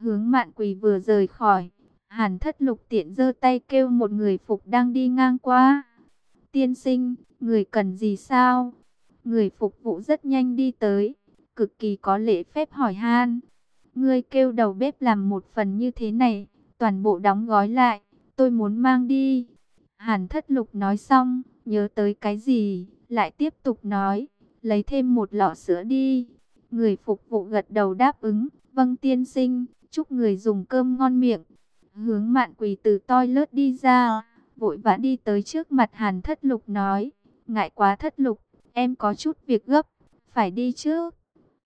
Hướng Mạn Quỳ vừa rời khỏi, Hàn Thất Lục tiện giơ tay kêu một người phục đang đi ngang qua. Tiên sinh, người cần gì sao? Người phục vụ rất nhanh đi tới, cực kỳ có lễ phép hỏi han. Ngươi kêu đầu bếp làm một phần như thế này, toàn bộ đóng gói lại, tôi muốn mang đi. Hàn Thất Lục nói xong, nhớ tới cái gì, lại tiếp tục nói, lấy thêm một lọ sữa đi. Người phục vụ gật đầu đáp ứng, vâng tiên sinh, chúc người dùng cơm ngon miệng. Hướng Mạn Quỳ từ toilet đi ra, vội vã đi tới trước mặt Hàn Thất Lục nói, ngại quá Thất Lục, em có chút việc gấp, phải đi trước.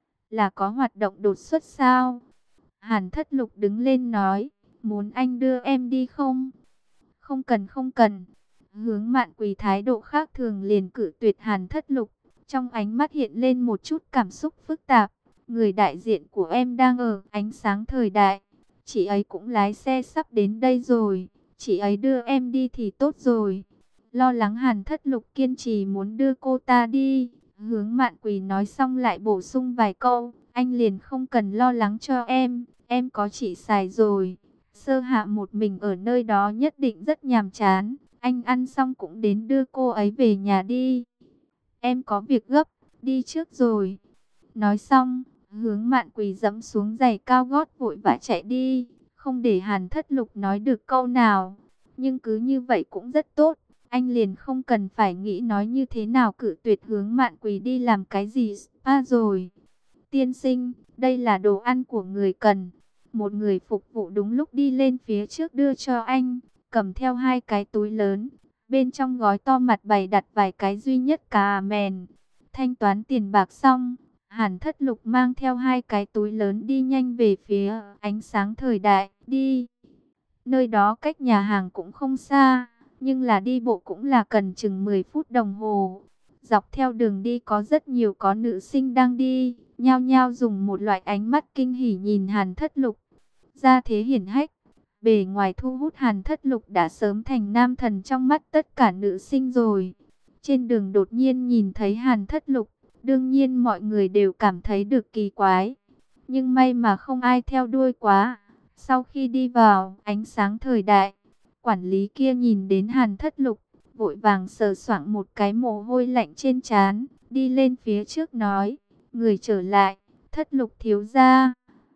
Là có hoạt động đột xuất sao? Hàn Thất Lục đứng lên nói, muốn anh đưa em đi không? Không cần không cần. Hướng Mạn Quỳ thái độ khác thường liền cự tuyệt Hàn Thất Lục. Trong ánh mắt hiện lên một chút cảm xúc phức tạp. Người đại diện của em đang ở ánh sáng thời đại. Chị ấy cũng lái xe sắp đến đây rồi. Chị ấy đưa em đi thì tốt rồi. Lo lắng Hàn Thất Lục kiên trì muốn đưa cô ta đi. Hướng Mạn Quỳ nói xong lại bổ sung vài câu. Anh liền không cần lo lắng cho em có chị xài rồi. Sơ Hạ một mình ở nơi đó nhất định rất nhàm chán. Anh ăn xong cũng đến đưa cô ấy về nhà đi. Em có việc gấp, đi trước rồi. Nói xong, Hướng Mạn Quỳ dẫm xuống giày cao gót vội vã chạy đi. Không để Hàn Thất Lục nói được câu nào. Nhưng cứ như vậy cũng rất tốt. Anh liền không cần phải nghĩ nói như thế nào cự tuyệt Hướng Mạn Quỳ đi làm cái gì spa rồi. Tiên sinh, đây là đồ ăn của người cần. Một người phục vụ đúng lúc đi lên phía trước đưa cho anh, cầm theo hai cái túi lớn. Bên trong gói to mặt bày đặt vài cái duy nhất cà mèn. Thanh toán tiền bạc xong, Hàn Thất Lục mang theo hai cái túi lớn đi nhanh về phía ánh sáng thời đại. Đi, nơi đó cách nhà hàng cũng không xa, nhưng là đi bộ cũng là cần chừng 10 phút đồng hồ. Dọc theo đường đi có rất nhiều có nữ sinh đang đi, nhao nhao dùng một loại ánh mắt kinh hỉ nhìn Hàn Thất Lục. Gia thế hiển hách, bề ngoài thu hút, Hàn Thất Lục đã sớm thành nam thần trong mắt tất cả nữ sinh rồi. Trên đường đột nhiên nhìn thấy Hàn Thất Lục, đương nhiên mọi người đều cảm thấy được kỳ quái. Nhưng may mà không ai theo đuôi quá. Sau khi đi vào ánh sáng thời đại, quản lý kia nhìn đến Hàn Thất Lục, vội vàng sờ soạng một cái mồ hôi lạnh trên trán, đi lên phía trước nói, người trở lại, Thất Lục thiếu gia.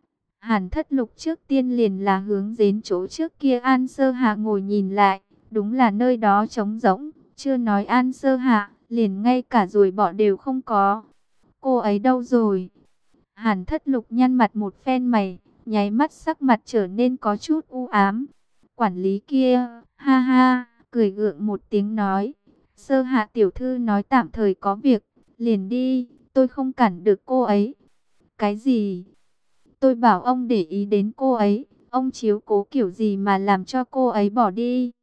Hàn Thất Lục trước tiên liền là hướng đến chỗ trước kia An Sơ Hạ ngồi nhìn lại, đúng là nơi đó trống rỗng, chưa nói An Sơ Hạ, liền ngay cả ruồi bọ đều không có. Cô ấy đâu rồi? Hàn Thất Lục nhăn mặt một phen mày, nháy mắt sắc mặt trở nên có chút u ám. Quản lý kia, ha ha, cười gượng một tiếng nói, Sơ Hạ tiểu thư nói tạm thời có việc, liền đi, tôi không cản được cô ấy. Cái gì? Tôi bảo ông để ý đến cô ấy, ông chiếu cố kiểu gì mà làm cho cô ấy bỏ đi.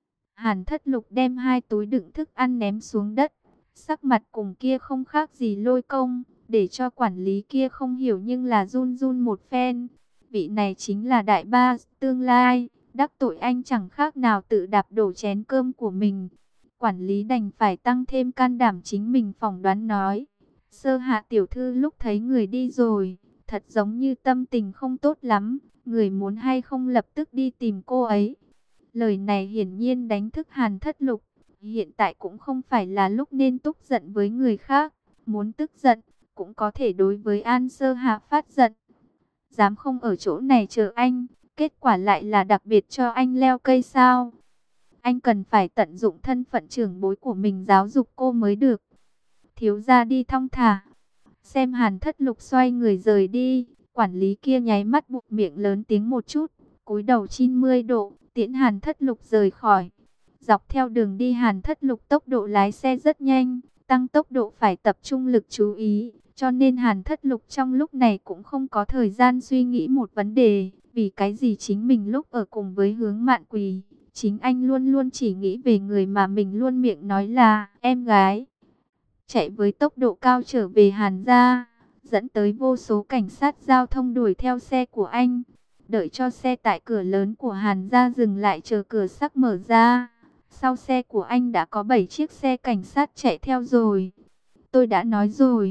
Hàn Thất Lục đem hai túi đựng thức ăn ném xuống đất, sắc mặt cùng kia không khác gì Lôi Công, để cho quản lý kia không hiểu nhưng là run run một phen. Vị này chính là đại ba tương lai, đắc tội anh chẳng khác nào tự đạp đổ chén cơm của mình. Quản lý đành phải tăng thêm can đảm chính mình phỏng đoán nói, Sơ Hạ tiểu thư lúc thấy người đi rồi, thật giống như tâm tình không tốt lắm, người muốn hay không lập tức đi tìm cô ấy. Lời này hiển nhiên đánh thức Hàn Thất Lục, hiện tại cũng không phải là lúc nên tức giận với người khác, muốn tức giận, cũng có thể đối với An Sơ Hạ phát giận. Dám không ở chỗ này chờ anh, kết quả lại là đặc biệt cho anh leo cây sao? Anh cần phải tận dụng thân phận trưởng bối của mình giáo dục cô mới được. Thiếu gia đi thong thả. Xem Hàn Thất Lục xoay người rời đi, quản lý kia nháy mắt bụt miệng lớn tiếng một chút, cúi đầu 90 độ, tiễn Hàn Thất Lục rời khỏi. Dọc theo đường đi Hàn Thất Lục tốc độ lái xe rất nhanh, tăng tốc độ phải tập trung lực chú ý, cho nên Hàn Thất Lục trong lúc này cũng không có thời gian suy nghĩ một vấn đề, vì cái gì chính mình lúc ở cùng với Hướng Mạn Quỳ, chính anh luôn luôn chỉ nghĩ về người mà mình luôn miệng nói là em gái. Chạy với tốc độ cao trở về Hàn gia, dẫn tới vô số cảnh sát giao thông đuổi theo xe của anh. Đợi cho xe tại cửa lớn của Hàn gia dừng lại chờ cửa sắt mở ra. Sau xe của anh đã có 7 chiếc xe cảnh sát chạy theo rồi. Tôi đã nói rồi,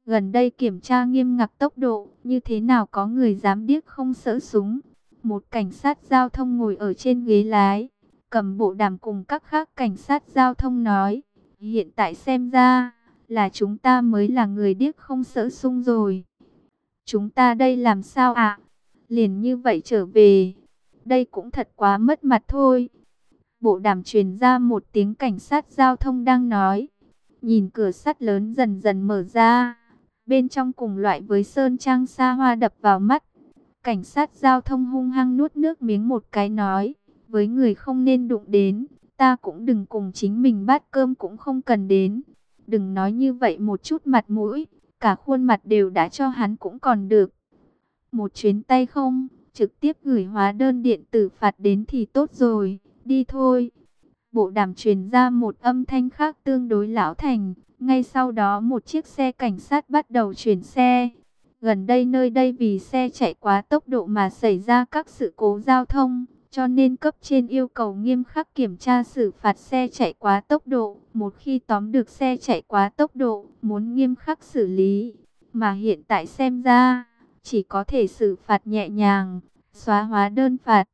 Gần đây kiểm tra nghiêm ngặt tốc độ, như thế nào có người dám điếc không sợ súng. Một cảnh sát giao thông ngồi ở trên ghế lái, cầm bộ đàm cùng các khác cảnh sát giao thông nói. Hiện tại xem ra, là chúng ta mới là người điếc không sợ súng rồi. Chúng ta đây làm sao ạ? Liền như vậy trở về. Đây cũng thật quá mất mặt thôi. Bộ đàm truyền ra một tiếng cảnh sát giao thông đang nói. Nhìn cửa sắt lớn dần dần mở ra. Bên trong cùng loại với sơn trang xa hoa đập vào mắt. Cảnh sát giao thông hung hăng nuốt nước miếng một cái nói. Với người không nên đụng đến, ta cũng đừng cùng chính mình bát cơm cũng không cần đến. Đừng nói như vậy một chút mặt mũi, cả khuôn mặt đều đã cho hắn cũng còn được. Một chuyến tay không, trực tiếp gửi hóa đơn điện tử phạt đến thì tốt rồi, đi thôi. Bộ đàm truyền ra một âm thanh khác tương đối lão thành, ngay sau đó một chiếc xe cảnh sát bắt đầu chuyển xe. Gần đây nơi đây vì xe chạy quá tốc độ mà xảy ra các sự cố giao thông, cho nên cấp trên yêu cầu nghiêm khắc kiểm tra xử phạt xe chạy quá tốc độ. Một khi tóm được xe chạy quá tốc độ, muốn nghiêm khắc xử lý. Mà hiện tại xem ra, chỉ có thể xử phạt nhẹ nhàng, xóa hóa đơn phạt.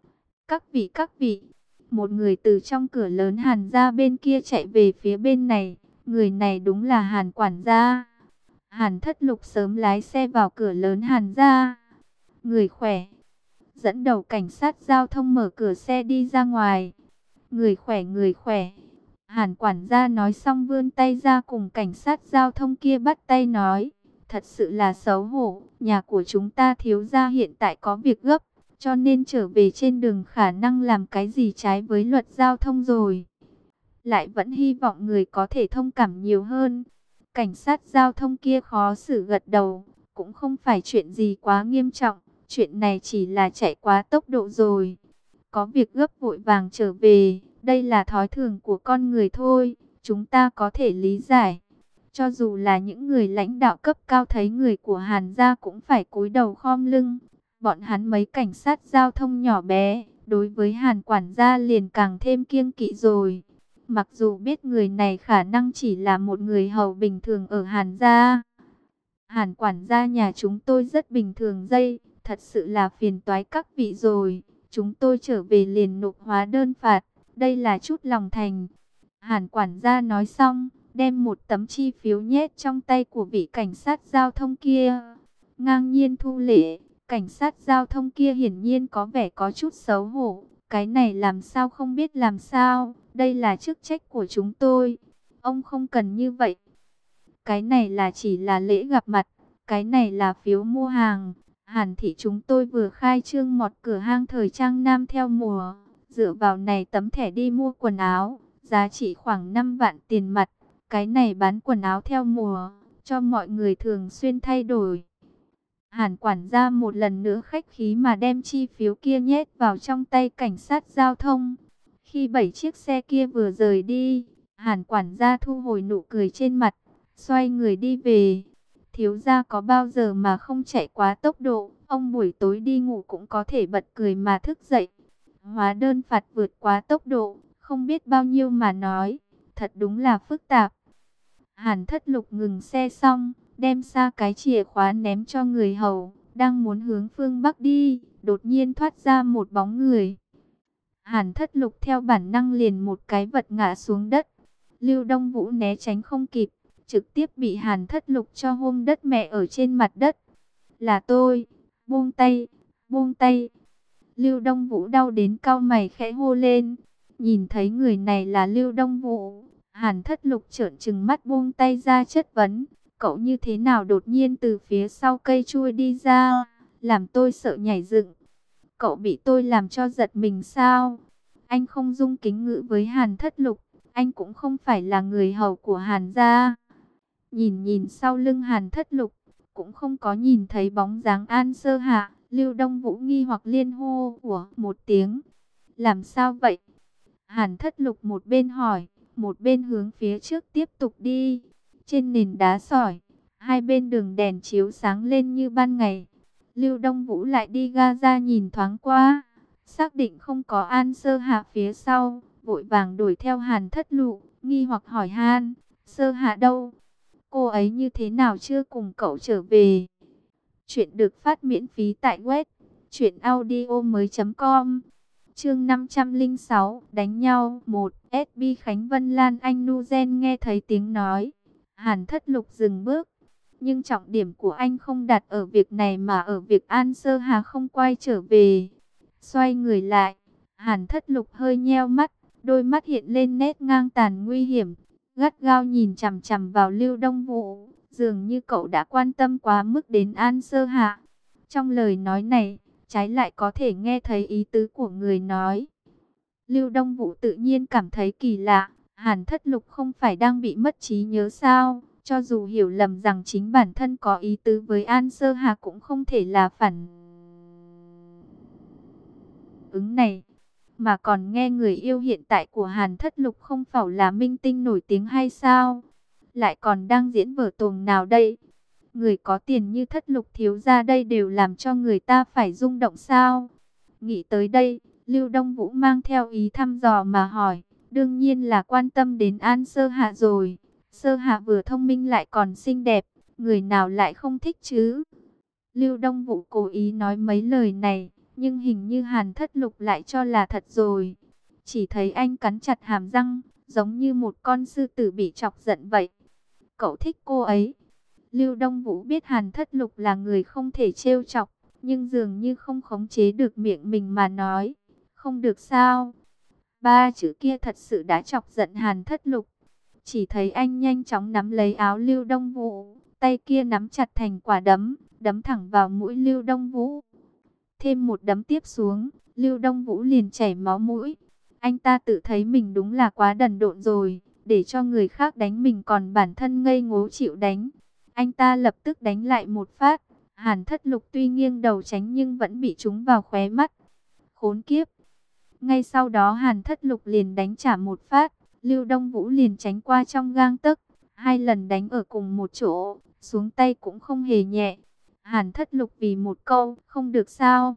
Các vị, một người từ trong cửa lớn Hàn gia bên kia chạy về phía bên này. Người này đúng là Hàn quản gia. Hàn Thất Lục sớm lái xe vào cửa lớn Hàn gia. Người khỏe. Dẫn đầu cảnh sát giao thông mở cửa xe đi ra ngoài. Người khỏe, người khỏe. Hàn quản gia nói xong vươn tay ra cùng cảnh sát giao thông kia bắt tay nói. Thật sự là xấu hổ, nhà của chúng ta thiếu gia hiện tại có việc gấp, cho nên trở về trên đường khả năng làm cái gì trái với luật giao thông rồi. Lại vẫn hy vọng người có thể thông cảm nhiều hơn. Cảnh sát giao thông kia khó xử gật đầu, cũng không phải chuyện gì quá nghiêm trọng, chuyện này chỉ là chạy quá tốc độ rồi. Có việc gấp vội vàng trở về, đây là thói thường của con người thôi, chúng ta có thể lý giải. Cho dù là những người lãnh đạo cấp cao thấy người của Hàn gia cũng phải cúi đầu khom lưng. Bọn hắn mấy cảnh sát giao thông nhỏ bé, đối với Hàn quản gia liền càng thêm kiêng kỵ rồi. Mặc dù biết người này khả năng chỉ là một người hầu bình thường ở Hàn gia. Hàn quản gia nhà chúng tôi rất bình thường dây, thật sự là phiền toái các vị rồi. Chúng tôi trở về liền nộp hóa đơn phạt, đây là chút lòng thành. Hàn quản gia nói xong, đem một tấm chi phiếu nhét trong tay của vị cảnh sát giao thông kia. Ngang nhiên thu lễ, cảnh sát giao thông kia hiển nhiên có vẻ có chút xấu hổ. Cái này làm sao không biết làm sao, đây là chức trách của chúng tôi. Ông không cần như vậy. Cái này là chỉ là lễ gặp mặt, cái này là phiếu mua hàng. Hàn thị chúng tôi vừa khai trương một cửa hàng thời trang nam theo mùa. Dựa vào này tấm thẻ đi mua quần áo, giá trị khoảng 5 vạn tiền mặt. Cái này bán quần áo theo mùa, cho mọi người thường xuyên thay đổi. Hàn quản gia một lần nữa khách khí mà đem chi phiếu kia nhét vào trong tay cảnh sát giao thông. Khi 7 chiếc xe kia vừa rời đi, Hàn quản gia thu hồi nụ cười trên mặt, xoay người đi về. Thiếu gia có bao giờ mà không chạy quá tốc độ, ông buổi tối đi ngủ cũng có thể bật cười mà thức dậy. Hóa đơn phạt vượt quá tốc độ, không biết bao nhiêu mà nói, thật đúng là phức tạp. Hàn Thất Lục ngừng xe xong, đem xa cái chìa khóa ném cho người hầu, đang muốn hướng phương Bắc đi, đột nhiên thoát ra một bóng người. Hàn Thất Lục theo bản năng liền một cái vật ngã xuống đất. Lưu Đông Vũ né tránh không kịp, trực tiếp bị Hàn Thất Lục cho hôm đất mẹ ở trên mặt đất. Là tôi, buông tay, buông tay. Lưu Đông Vũ đau đến cau mày khẽ hô lên. Nhìn thấy người này là Lưu Đông Vũ, Hàn Thất Lục trợn trừng mắt buông tay ra chất vấn. Cậu như thế nào đột nhiên từ phía sau cây chui đi ra, làm tôi sợ nhảy dựng. Cậu bị tôi làm cho giật mình sao? Anh không dung kính ngữ với Hàn Thất Lục, anh cũng không phải là người hầu của Hàn gia. Nhìn sau lưng Hàn Thất Lục, cũng không có nhìn thấy bóng dáng An Sơ Hạ. Lưu Đông Vũ nghi hoặc liên hô của một tiếng. Làm sao vậy? Hàn Thất Lục một bên hỏi, một bên hướng phía trước tiếp tục đi. Trên nền đá sỏi, hai bên đường đèn chiếu sáng lên như ban ngày. Lưu Đông Vũ lại đi ga ra nhìn thoáng qua, xác định không có An Sơ Hạ phía sau, vội vàng đuổi theo Hàn Thất Lục, nghi hoặc hỏi Han, Sơ Hạ đâu? cô ấy như thế nào chưa cùng cậu trở về? Chuyện được phát miễn phí tại web truyệnaudiomoi.com. Chương 506, đánh nhau 1. SB Khánh Vân Lan Anh Nuzen nghe thấy tiếng nói, Hàn Thất Lục dừng bước, nhưng trọng điểm của anh không đặt ở việc này mà ở việc An Sơ Hà không quay trở về. Xoay người lại, Hàn Thất Lục hơi nheo mắt, đôi mắt hiện lên nét ngang tàn nguy hiểm, gắt gao nhìn chằm chằm vào Lưu Đông Vũ, dường như cậu đã quan tâm quá mức đến An Sơ Hạ. Trong lời nói này, trái lại có thể nghe thấy ý tứ của người nói. Lưu Đông Vũ tự nhiên cảm thấy kỳ lạ, Hàn Thất Lục không phải đang bị mất trí nhớ sao? Cho dù hiểu lầm rằng chính bản thân có ý tứ với An Sơ Hà cũng không thể là phản ứng này. Mà còn nghe người yêu hiện tại của Hàn Thất Lục không phải là minh tinh nổi tiếng hay sao? Lại còn đang diễn vở tuồng nào đây? Người có tiền như Thất Lục thiếu gia đây đều làm cho người ta phải rung động sao? Nghĩ tới đây, Lưu Đông Vũ mang theo ý thăm dò mà hỏi, đương nhiên là quan tâm đến An Sơ Hạ rồi. Sơ Hạ vừa thông minh lại còn xinh đẹp, người nào lại không thích chứ? Lưu Đông Vũ cố ý nói mấy lời này, nhưng hình như Hàn Thất Lục lại cho là thật rồi. Chỉ thấy anh cắn chặt hàm răng, giống như một con sư tử bị chọc giận vậy. Cậu thích cô ấy. Lưu Đông Vũ biết Hàn Thất Lục là người không thể trêu chọc, nhưng dường như không khống chế được miệng mình mà nói. Không được sao? Ba chữ kia thật sự đã chọc giận Hàn Thất Lục. Chỉ thấy anh nhanh chóng nắm lấy áo Lưu Đông Vũ, tay kia nắm chặt thành quả đấm, đấm thẳng vào mũi Lưu Đông Vũ. Thêm một đấm tiếp xuống, Lưu Đông Vũ liền chảy máu mũi. Anh ta tự thấy mình đúng là quá đần độn rồi, để cho người khác đánh mình còn bản thân ngây ngố chịu đánh. Anh ta lập tức đánh lại một phát. Hàn Thất Lục tuy nghiêng đầu tránh nhưng vẫn bị trúng vào khóe mắt. Khốn kiếp! Ngay sau đó Hàn Thất Lục liền đánh trả một phát. Lưu Đông Vũ liền tránh qua trong gang tấc. Hai lần đánh ở cùng một chỗ, xuống tay cũng không hề nhẹ. Hàn Thất Lục vì một câu không được sao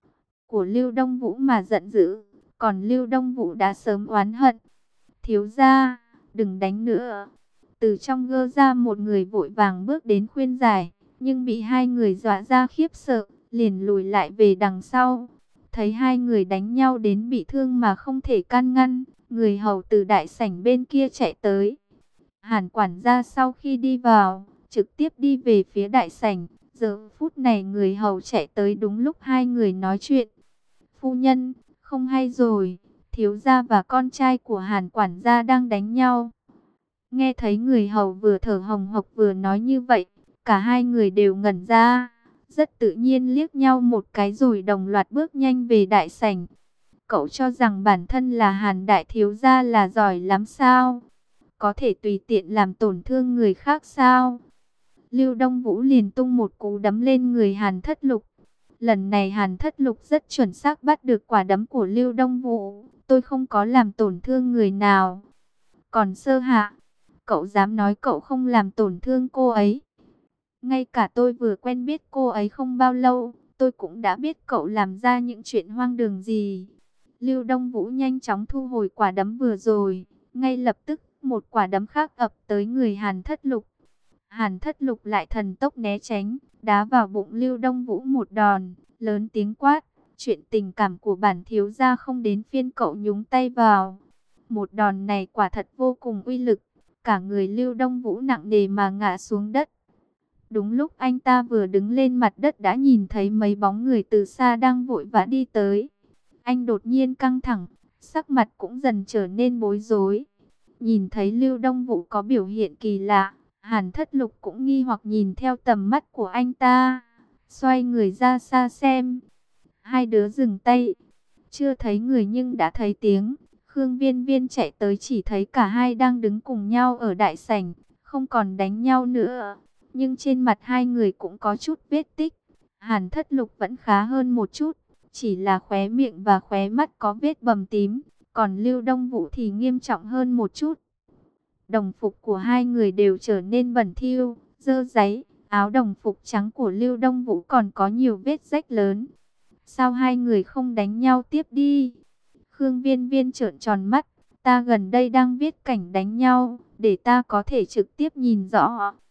của Lưu Đông Vũ mà giận dữ, còn Lưu Đông Vũ đã sớm oán hận. Thiếu gia, đừng đánh nữa. Từ trong gơ ra một người vội vàng bước đến khuyên giải, nhưng bị hai người dọa ra khiếp sợ, liền lùi lại về đằng sau. Thấy hai người đánh nhau đến bị thương mà không thể can ngăn, người hầu từ đại sảnh bên kia chạy tới. Hàn quản gia sau khi đi vào, trực tiếp đi về phía đại sảnh. Giờ phút này người hầu chạy tới đúng lúc hai người nói chuyện. Phu nhân, không hay rồi, thiếu gia và con trai của Hàn quản gia đang đánh nhau. Nghe thấy người hầu vừa thở hồng hộc vừa nói như vậy, cả hai người đều ngẩn ra, rất tự nhiên liếc nhau một cái rồi đồng loạt bước nhanh về đại sảnh. Cậu cho rằng bản thân là Hàn đại thiếu gia là giỏi lắm sao? Có thể tùy tiện làm tổn thương người khác sao? Lưu Đông Vũ liền tung một cú đấm lên người Hàn Thất Lục. Lần này Hàn Thất Lục rất chuẩn xác bắt được quả đấm của Lưu Đông Vũ. Tôi không có làm tổn thương người nào. Còn Sơ Hạ, cậu dám nói cậu không làm tổn thương cô ấy? Ngay cả tôi vừa quen biết cô ấy không bao lâu, tôi cũng đã biết cậu làm ra những chuyện hoang đường gì. Lưu Đông Vũ nhanh chóng thu hồi quả đấm vừa rồi, ngay lập tức một quả đấm khác ập tới người Hàn Thất Lục. Hàn Thất Lục lại thần tốc né tránh, đá vào bụng Lưu Đông Vũ một đòn, lớn tiếng quát, chuyện tình cảm của bản thiếu gia không đến phiên cậu nhúng tay vào. Một đòn này quả thật vô cùng uy lực, cả người Lưu Đông Vũ nặng nề mà ngã xuống đất. Đúng lúc anh ta vừa đứng lên mặt đất đã nhìn thấy mấy bóng người từ xa đang vội vã đi tới. Anh đột nhiên căng thẳng, sắc mặt cũng dần trở nên bối rối. Nhìn thấy Lưu Đông Vũ có biểu hiện kỳ lạ, Hàn Thất Lục cũng nghi hoặc nhìn theo tầm mắt của anh ta, xoay người ra xa xem. Hai đứa dừng tay, chưa thấy người nhưng đã thấy tiếng. Khương Viên Viên chạy tới chỉ thấy cả hai đang đứng cùng nhau ở đại sảnh, không còn đánh nhau nữa. Nhưng trên mặt hai người cũng có chút vết tích. Hàn Thất Lục vẫn khá hơn một chút, chỉ là khóe miệng và khóe mắt có vết bầm tím. Còn Lưu Đông Vũ thì nghiêm trọng hơn một chút. Đồng phục của hai người đều trở nên bẩn thỉu, dơ dáy. Áo đồng phục trắng của Lưu Đông Vũ còn có nhiều vết rách lớn. Sao hai người không đánh nhau tiếp đi? Khương Viên Viên trợn tròn mắt. Ta gần đây đang viết cảnh đánh nhau, để ta có thể trực tiếp nhìn rõ.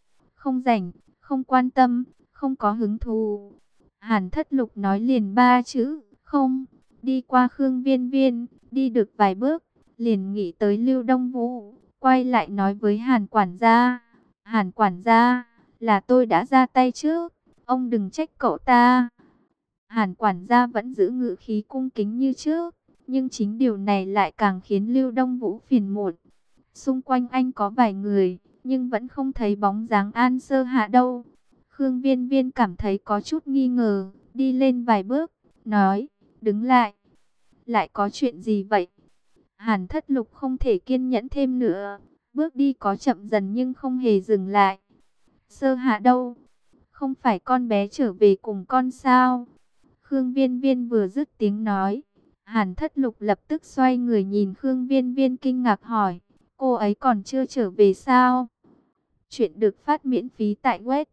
không rảnh, không quan tâm, không có hứng thú. Hàn Thất Lục nói liền ba chữ, không. Đi qua Khương Viên Viên, đi được vài bước, liền nghĩ tới Lưu Đông Vũ, quay lại nói với Hàn quản gia. Hàn quản gia, là tôi đã ra tay trước, ông đừng trách cậu ta. Hàn quản gia vẫn giữ ngữ khí cung kính như trước, nhưng chính điều này lại càng khiến Lưu Đông Vũ phiền muộn. Xung quanh anh có vài người, nhưng vẫn không thấy bóng dáng An Sơ Hạ đâu. Khương Viên Viên cảm thấy có chút nghi ngờ, đi lên vài bước, nói, đứng lại. Lại có chuyện gì vậy? Hàn Thất Lục không thể kiên nhẫn thêm nữa, bước đi có chậm dần nhưng không hề dừng lại. Sơ Hạ đâu? Không phải con bé trở về cùng con sao? Khương Viên Viên vừa dứt tiếng nói, Hàn Thất Lục lập tức xoay người nhìn Khương Viên Viên kinh ngạc hỏi, cô ấy còn chưa trở về sao? Chuyện được phát miễn phí tại web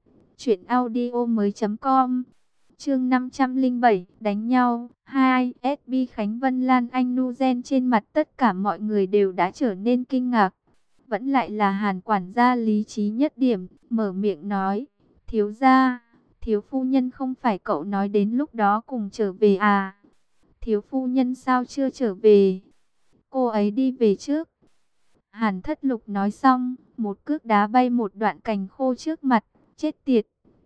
truyệnaudiomoi.com. Chương 507, đánh nhau. 2. SB Khánh Vân Lan Anh Nuzen, trên mặt tất cả mọi người đều đã trở nên kinh ngạc. Vẫn lại là Hàn quản gia lý trí nhất điểm, mở miệng nói, thiếu gia, thiếu phu nhân không phải cậu nói đến lúc đó cùng trở về à? Thiếu phu nhân sao chưa trở về? Cô ấy đi về trước. Hàn Thất Lục nói xong, một cước đá bay một đoạn cành khô trước mặt, chết tiệt.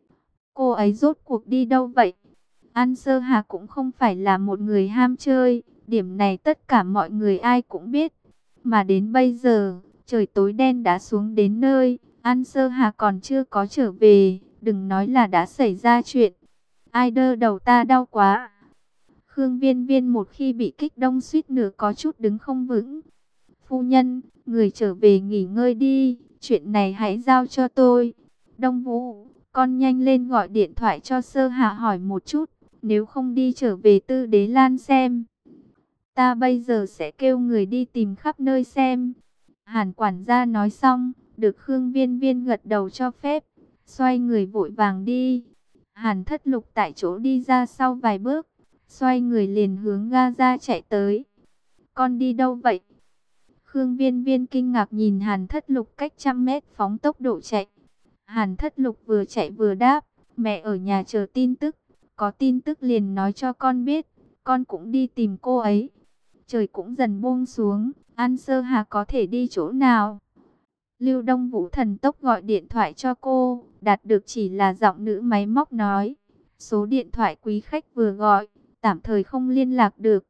Cô ấy rốt cuộc đi đâu vậy? An Sơ Hà cũng không phải là một người ham chơi, điểm này tất cả mọi người ai cũng biết. Mà đến bây giờ, trời tối đen đã xuống đến nơi, An Sơ Hà còn chưa có trở về, đừng nói là đã xảy ra chuyện. Ai đơ đầu ta đau quá. Khương Viên Viên một khi bị kích động suýt nữa có chút đứng không vững. Phu nhân, người trở về nghỉ ngơi đi, chuyện này hãy giao cho tôi. Đông Vũ, con nhanh lên gọi điện thoại cho Sơ Hạ hỏi một chút, nếu không đi trở về Tư Đế Lan xem. Ta bây giờ sẽ kêu người đi tìm khắp nơi xem. Hàn quản gia nói xong, được Khương Viên Viên gật đầu cho phép, xoay người vội vàng đi. Hàn Thất Lục tại chỗ đi ra sau vài bước, xoay người liền hướng Gaza chạy tới. Con đi đâu vậy? Khương Viên Viên kinh ngạc nhìn Hàn Thất Lục cách trăm mét phóng tốc độ chạy. Hàn Thất Lục vừa chạy vừa đáp, mẹ ở nhà chờ tin tức, có tin tức liền nói cho con biết, con cũng đi tìm cô ấy. Trời cũng dần buông xuống, An Sơ Hà có thể đi chỗ nào? Lưu Đông Vũ thần tốc gọi điện thoại cho cô, đạt được chỉ là giọng nữ máy móc nói. Số điện thoại quý khách vừa gọi, tạm thời không liên lạc được.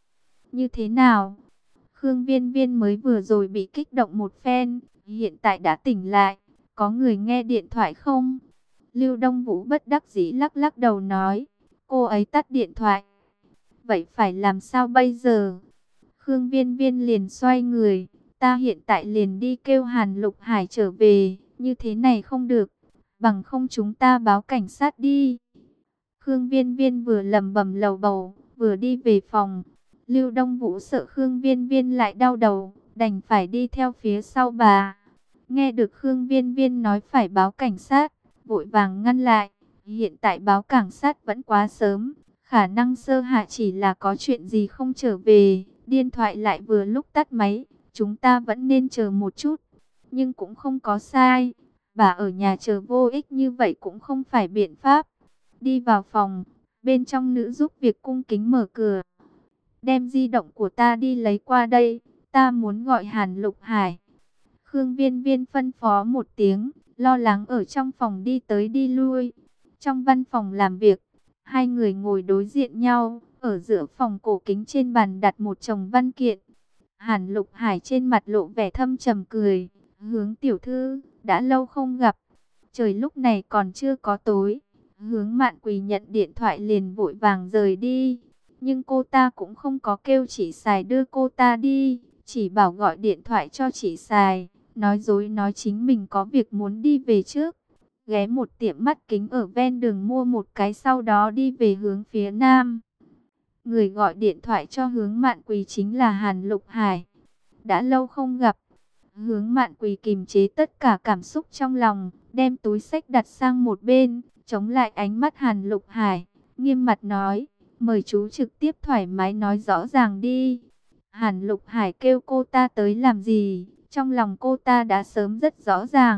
Như thế nào? Khương Viên Viên mới vừa rồi bị kích động một phen, hiện tại đã tỉnh lại. Có người nghe điện thoại không? Lưu Đông Vũ bất đắc dĩ lắc lắc đầu nói. Cô ấy tắt điện thoại. Vậy phải làm sao bây giờ? Khương Viên Viên liền xoay người. Ta hiện tại liền đi kêu Hàn Lục Hải trở về. Như thế này không được. Bằng không chúng ta báo cảnh sát đi. Khương Viên Viên vừa lẩm bẩm lầu bầu, vừa đi về phòng. Lưu Đông Vũ sợ Khương Viên Viên lại đau đầu, đành phải đi theo phía sau bà. Nghe được Khương Viên Viên nói phải báo cảnh sát, vội vàng ngăn lại. Hiện tại báo cảnh sát vẫn quá sớm, khả năng Sơ Hạ chỉ là có chuyện gì không trở về. Điện thoại lại vừa lúc tắt máy, chúng ta vẫn nên chờ một chút. Nhưng cũng không có sai, bà ở nhà chờ vô ích như vậy cũng không phải biện pháp. Đi vào phòng, bên trong nữ giúp việc cung kính mở cửa. Đem di động của ta đi lấy qua đây, ta muốn gọi Hàn Lục Hải. Khương Viên Viên phân phó một tiếng, lo lắng ở trong phòng đi tới đi lui. Trong văn phòng làm việc, hai người ngồi đối diện nhau, ở giữa phòng cổ kính trên bàn đặt một chồng văn kiện. Hàn Lục Hải trên mặt lộ vẻ thâm trầm cười, Hướng tiểu thư, đã lâu không gặp. Trời lúc này còn chưa có tối. Hướng Mạn Quỳ nhận điện thoại liền vội vàng rời đi. Nhưng cô ta cũng không có kêu chị Sài đưa cô ta đi, chỉ bảo gọi điện thoại cho chị Sài, nói dối nói chính mình có việc muốn đi về trước. Ghé một tiệm mắt kính ở ven đường mua một cái, sau đó đi về hướng phía nam. Người gọi điện thoại cho Hướng Mạn Quỳ chính là Hàn Lục Hải. Đã lâu không gặp. Hướng Mạn Quỳ kìm chế tất cả cảm xúc trong lòng, đem túi xách đặt sang một bên, chống lại ánh mắt Hàn Lục Hải, nghiêm mặt nói. Mời chú trực tiếp thoải mái nói rõ ràng đi. Hàn Lục Hải kêu cô ta tới làm gì? Trong lòng cô ta đã sớm rất rõ ràng.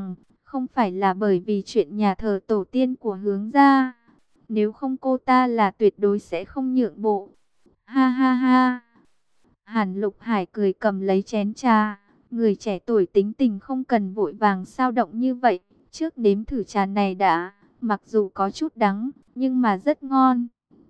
không phải là bởi vì chuyện nhà thờ tổ tiên của Hướng gia. Nếu không cô ta là tuyệt đối sẽ không nhượng bộ. Ha ha ha. Hàn Lục Hải cười cầm lấy chén trà. Người trẻ tuổi tính tình không cần vội vàng sao động như vậy. Trước nếm thử trà này đã. Mặc dù có chút đắng, nhưng mà rất ngon.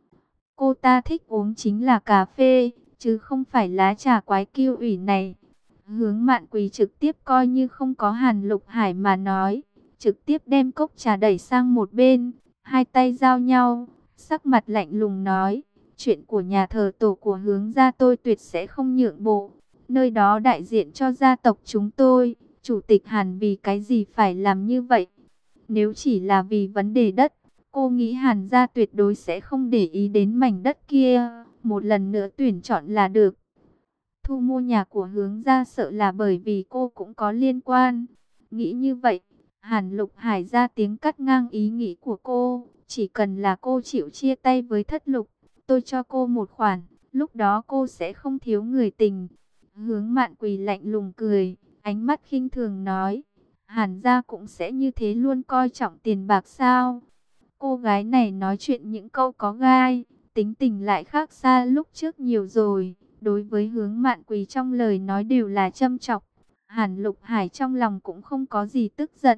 Cô ta thích uống chính là cà phê, chứ không phải lá trà quái kiêu ủy này. Hướng Mạn Quỳ trực tiếp coi như không có Hàn Lục Hải mà nói. Trực tiếp đem cốc trà đẩy sang một bên. Hai tay giao nhau, sắc mặt lạnh lùng nói. Chuyện của nhà thờ tổ của Hướng gia tôi tuyệt sẽ không nhượng bộ. Nơi đó đại diện cho gia tộc chúng tôi. Chủ tịch Hàn vì cái gì phải làm như vậy? Nếu chỉ là vì vấn đề đất, cô nghĩ Hàn gia tuyệt đối sẽ không để ý đến mảnh đất kia. Một lần nữa tuyển chọn là được. Thu mua nhà của Hướng gia sợ là bởi vì cô cũng có liên quan. Nghĩ như vậy, Hàn Lục Hải ra tiếng cắt ngang ý nghĩ của cô. Chỉ cần là cô chịu chia tay với Thất Lục, tôi cho cô một khoản, lúc đó cô sẽ không thiếu người tình. Hướng Mạn Quỳ lạnh lùng cười, ánh mắt khinh thường nói, Hàn gia cũng sẽ như thế luôn coi trọng tiền bạc sao? Cô gái này nói chuyện những câu có gai, tính tình lại khác xa lúc trước nhiều rồi. Đối với Hướng Mạn Quỳ trong lời nói đều là châm chọc. Hàn Lục Hải trong lòng cũng không có gì tức giận.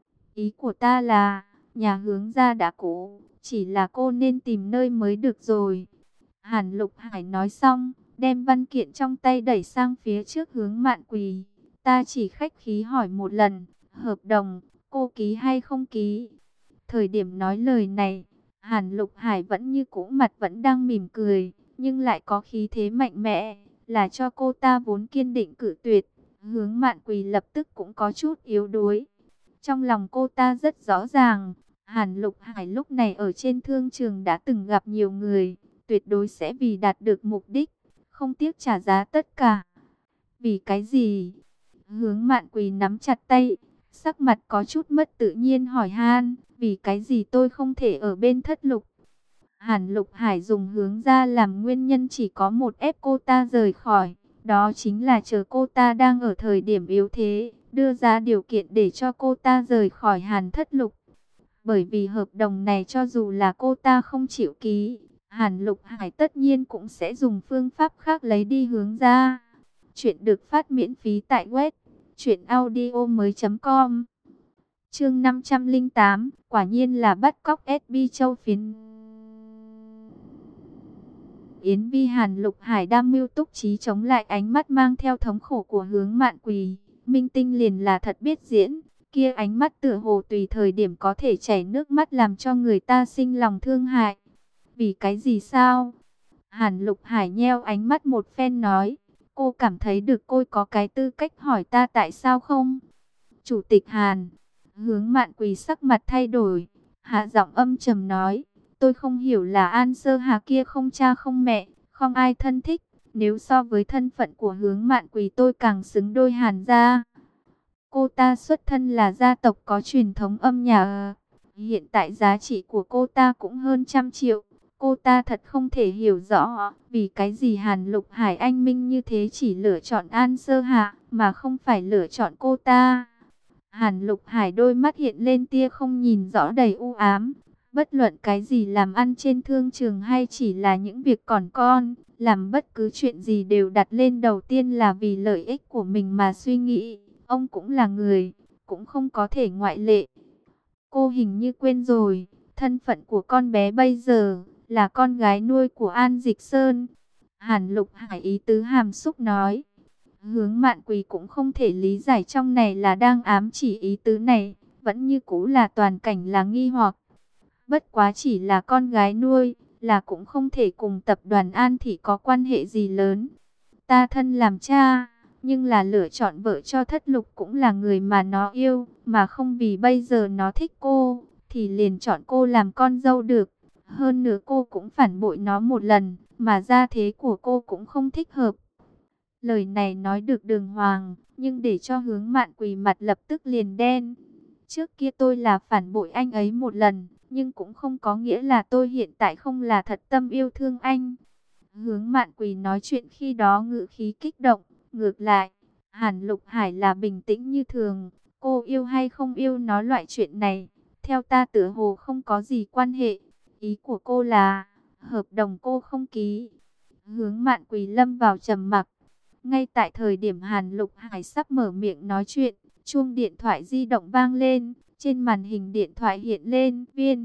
Ý của ta là, nhà Hướng gia đã cũ, chỉ là cô nên tìm nơi mới được rồi. Hàn Lục Hải nói xong, đem văn kiện trong tay đẩy sang phía trước Hướng Mạn Quỳ. Ta chỉ khách khí hỏi một lần, hợp đồng, cô ký hay không ký? Thời điểm nói lời này, Hàn Lục Hải vẫn như cũ, mặt vẫn đang mỉm cười, nhưng lại có khí thế mạnh mẽ, là cho cô ta vốn kiên định cự tuyệt. Hướng Mạn Quỳ lập tức cũng có chút yếu đuối. Trong lòng cô ta rất rõ ràng, Hàn Lục Hải lúc này ở trên thương trường đã từng gặp nhiều người, tuyệt đối sẽ vì đạt được mục đích, không tiếc trả giá tất cả. Vì cái gì? Hướng Mạn Quỳ nắm chặt tay, sắc mặt có chút mất tự nhiên hỏi han, vì cái gì tôi không thể ở bên Thất Lục? Hàn Lục Hải dùng Hướng ra làm nguyên nhân chỉ có một, ép cô ta rời khỏi, đó chính là chờ cô ta đang ở thời điểm yếu thế, đưa ra điều kiện để cho cô ta rời khỏi Hàn Thất Lục. Bởi vì hợp đồng này cho dù là cô ta không chịu ký, Hàn Lục Hải tất nhiên cũng sẽ dùng phương pháp khác lấy đi Hướng ra. Chuyện được phát miễn phí tại web truyệnaudiomoi.com. Chương 508, quả nhiên là bắt cóc SB Châu Phiến. Yến Vi Hàn Lục Hải đam mưu túc trí chống lại ánh mắt mang theo thống khổ của Hướng Mạn Quỳ. Minh tinh liền là thật biết diễn, kia ánh mắt tựa hồ tùy thời điểm có thể chảy nước mắt làm cho người ta sinh lòng thương hại. Vì cái gì sao? Hàn Lục Hải nheo ánh mắt một phen nói, cô cảm thấy được cô có cái tư cách hỏi ta tại sao không? Chủ tịch Hàn. Hướng Mạn Quỳ sắc mặt thay đổi, hạ giọng âm trầm nói, tôi không hiểu là An Sơ Hà kia không cha không mẹ, không ai thân thích, nếu so với thân phận của Hướng Mạn Quỳ tôi càng xứng đôi Hàn gia. Cô ta xuất thân là gia tộc có truyền thống âm nhạc, hiện tại giá trị của cô ta cũng hơn 100 triệu. Cô ta thật không thể hiểu rõ vì cái gì Hàn Lục Hải anh minh như thế chỉ lựa chọn An Sơ Hạ mà không phải lựa chọn cô ta. Hàn Lục Hải đôi mắt hiện lên tia không nhìn rõ đầy u ám. Bất luận cái gì làm ăn trên thương trường hay chỉ là những việc còn con, làm bất cứ chuyện gì đều đặt lên đầu tiên là vì lợi ích của mình mà suy nghĩ. Ông cũng là người, cũng không có thể ngoại lệ. Cô hình như quên rồi, thân phận của con bé bây giờ là con gái nuôi của An Dịch Sơn. Hàn Lục Hải ý tứ hàm xúc nói. Hướng Mạn Quỳ cũng không thể lý giải trong này là đang ám chỉ ý tứ này, vẫn như cũ là toàn cảnh là nghi hoặc. Bất quá chỉ là con gái nuôi, là cũng không thể cùng tập đoàn An Thị có quan hệ gì lớn. Ta thân làm cha, nhưng là lựa chọn vợ cho Thất Lục cũng là người mà nó yêu, mà không vì bây giờ nó thích cô, thì liền chọn cô làm con dâu được. Hơn nữa cô cũng phản bội nó một lần, mà gia thế của cô cũng không thích hợp. Lời này nói được đường hoàng, nhưng để cho Hướng Mạn Quỳ mặt lập tức liền đen. Trước kia tôi là phản bội anh ấy một lần, nhưng cũng không có nghĩa là tôi hiện tại không là thật tâm yêu thương anh. Hướng Mạn Quỳ nói chuyện khi đó ngữ khí kích động, ngược lại, Hàn Lục Hải là bình tĩnh như thường. Cô yêu hay không yêu nó loại chuyện này, theo ta tựa hồ không có gì quan hệ. Ý của cô là, hợp đồng cô không ký. Hướng Mạn Quỳ lâm vào trầm mặc. Ngay tại thời điểm Hàn Lục Hải sắp mở miệng nói chuyện, chuông điện thoại di động vang lên, trên màn hình điện thoại hiện lên Viên.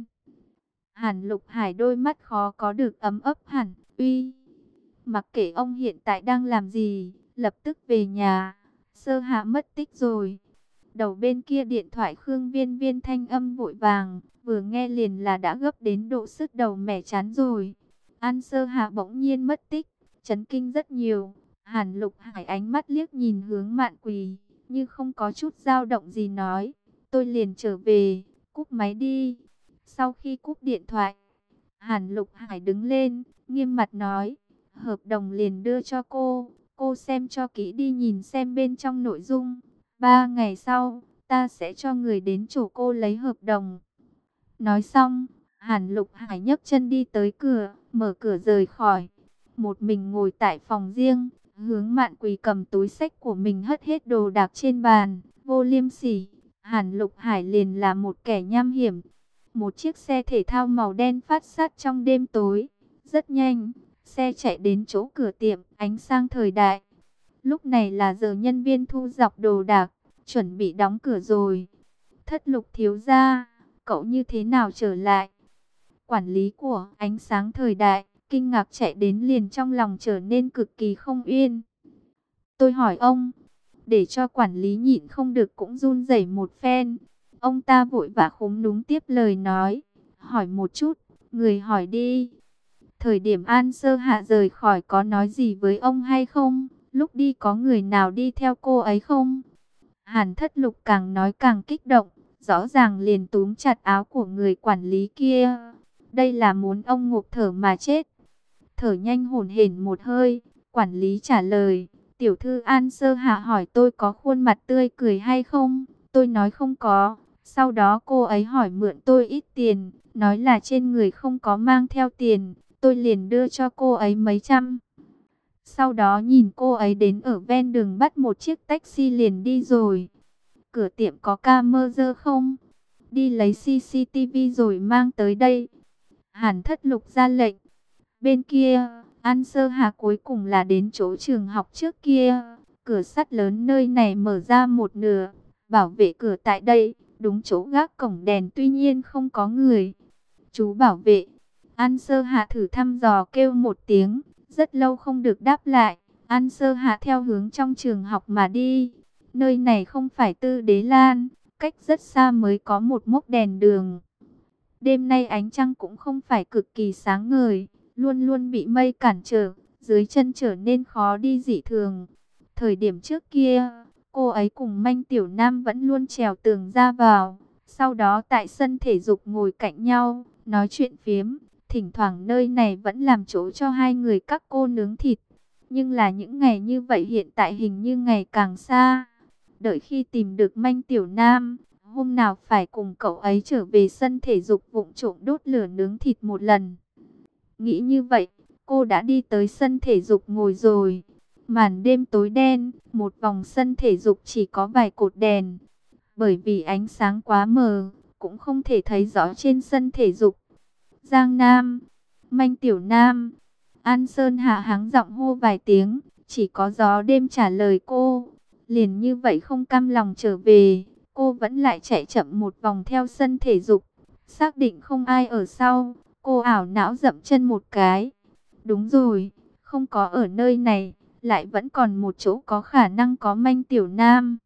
Hàn Lục Hải đôi mắt khó có được ấm ấp hẳn, uy. Mặc kệ ông hiện tại đang làm gì, lập tức về nhà. Sơ Hạ mất tích rồi. Đầu bên kia điện thoại Khương Viên Viên thanh âm vội vàng, vừa nghe liền là đã gấp đến độ sứt đầu mẻ chán rồi. An Sơ Hạ bỗng nhiên mất tích, chấn kinh rất nhiều. Hàn Lục Hải ánh mắt liếc nhìn hướng Mạn Quỳ, như không có chút dao động gì nói. Tôi liền trở về, cúp máy đi. Sau khi cúp điện thoại, Hàn Lục Hải đứng lên, nghiêm mặt nói. Hợp đồng liền đưa cho cô xem cho kỹ đi, nhìn xem bên trong nội dung. 3 ngày sau, ta sẽ cho người đến chỗ cô lấy hợp đồng. Nói xong, Hàn Lục Hải nhấc chân đi tới cửa, mở cửa rời khỏi. Một mình ngồi tại phòng riêng, Hướng Mạn Quỳ cầm túi xách của mình hất hết đồ đạc trên bàn, vô liêm sỉ. Hàn Lục Hải liền là một kẻ nham hiểm. Một chiếc xe thể thao màu đen phát sát trong đêm tối. Rất nhanh, xe chạy đến chỗ cửa tiệm Ánh Sang Thời Đại. Lúc này là giờ nhân viên thu dọn đồ đạc, chuẩn bị đóng cửa rồi. Thất Lục thiếu gia, cậu như thế nào trở lại? Quản lý của Ánh Sáng Thời Đại, kinh ngạc chạy đến liền trong lòng trở nên cực kỳ không yên. Tôi hỏi ông, để cho quản lý nhịn không được cũng run rẩy một phen. Ông ta vội vã khúm núm tiếp lời nói, hỏi một chút, người hỏi đi. Thời điểm An Sơ Hạ rời khỏi có nói gì với ông hay không? Lúc đi có người nào đi theo cô ấy không? Hàn Thất Lục càng nói càng kích động, rõ ràng liền túm chặt áo của người quản lý kia. Đây là muốn ông ngộp thở mà chết. Thở nhanh hổn hển một hơi, quản lý trả lời, tiểu thư An Sơ Hạ hỏi tôi có khuôn mặt tươi cười hay không? Tôi nói không có. Sau đó cô ấy hỏi mượn tôi ít tiền, nói là trên người không có mang theo tiền, tôi liền đưa cho cô ấy mấy trăm. Sau đó nhìn cô ấy đến ở ven đường bắt một chiếc taxi liền đi rồi. Cửa tiệm có camera không? Đi lấy CCTV rồi mang tới đây. Hàn Thất Lục ra lệnh. Bên kia, An Sơ Hà cuối cùng là đến chỗ trường học trước kia. Cửa sắt lớn nơi này mở ra một nửa. Bảo vệ cửa tại đây, đúng chỗ gác cổng đèn tuy nhiên không có người. Chú bảo vệ. An Sơ Hạ thử thăm dò kêu một tiếng. Rất lâu không được đáp lại. An Sơ Hạ theo hướng trong trường học mà đi. Nơi này không phải Tư Đế Lan. Cách rất xa mới có một mốc đèn đường. Đêm nay ánh trăng cũng không phải cực kỳ sáng ngời. Luôn luôn bị mây cản trở. Dưới chân trở nên khó đi dị thường. Thời điểm trước kia, cô ấy cùng Manh Tiểu Nam vẫn luôn trèo tường ra vào. Sau đó tại sân thể dục ngồi cạnh nhau, nói chuyện phiếm. Thỉnh thoảng nơi này vẫn làm chỗ cho hai người các cô nướng thịt. Nhưng là những ngày như vậy hiện tại hình như ngày càng xa. Đợi khi tìm được Manh Tiểu Nam, hôm nào phải cùng cậu ấy trở về sân thể dục vụng trộm đốt lửa nướng thịt một lần. Nghĩ như vậy, cô đã đi tới sân thể dục ngồi rồi. Màn đêm tối đen, một vòng sân thể dục chỉ có vài cột đèn. Bởi vì ánh sáng quá mờ, cũng không thể thấy rõ trên sân thể dục. Giang Nam, Manh Tiểu Nam, An Sơn Hạ hắng giọng hô vài tiếng, chỉ có gió đêm trả lời cô. Liền như vậy không cam lòng trở về, cô vẫn lại chạy chậm một vòng theo sân thể dục. Xác định không ai ở sau, cô ảo não dậm chân một cái. Đúng rồi, không có ở nơi này, lại vẫn còn một chỗ có khả năng có Manh Tiểu Nam.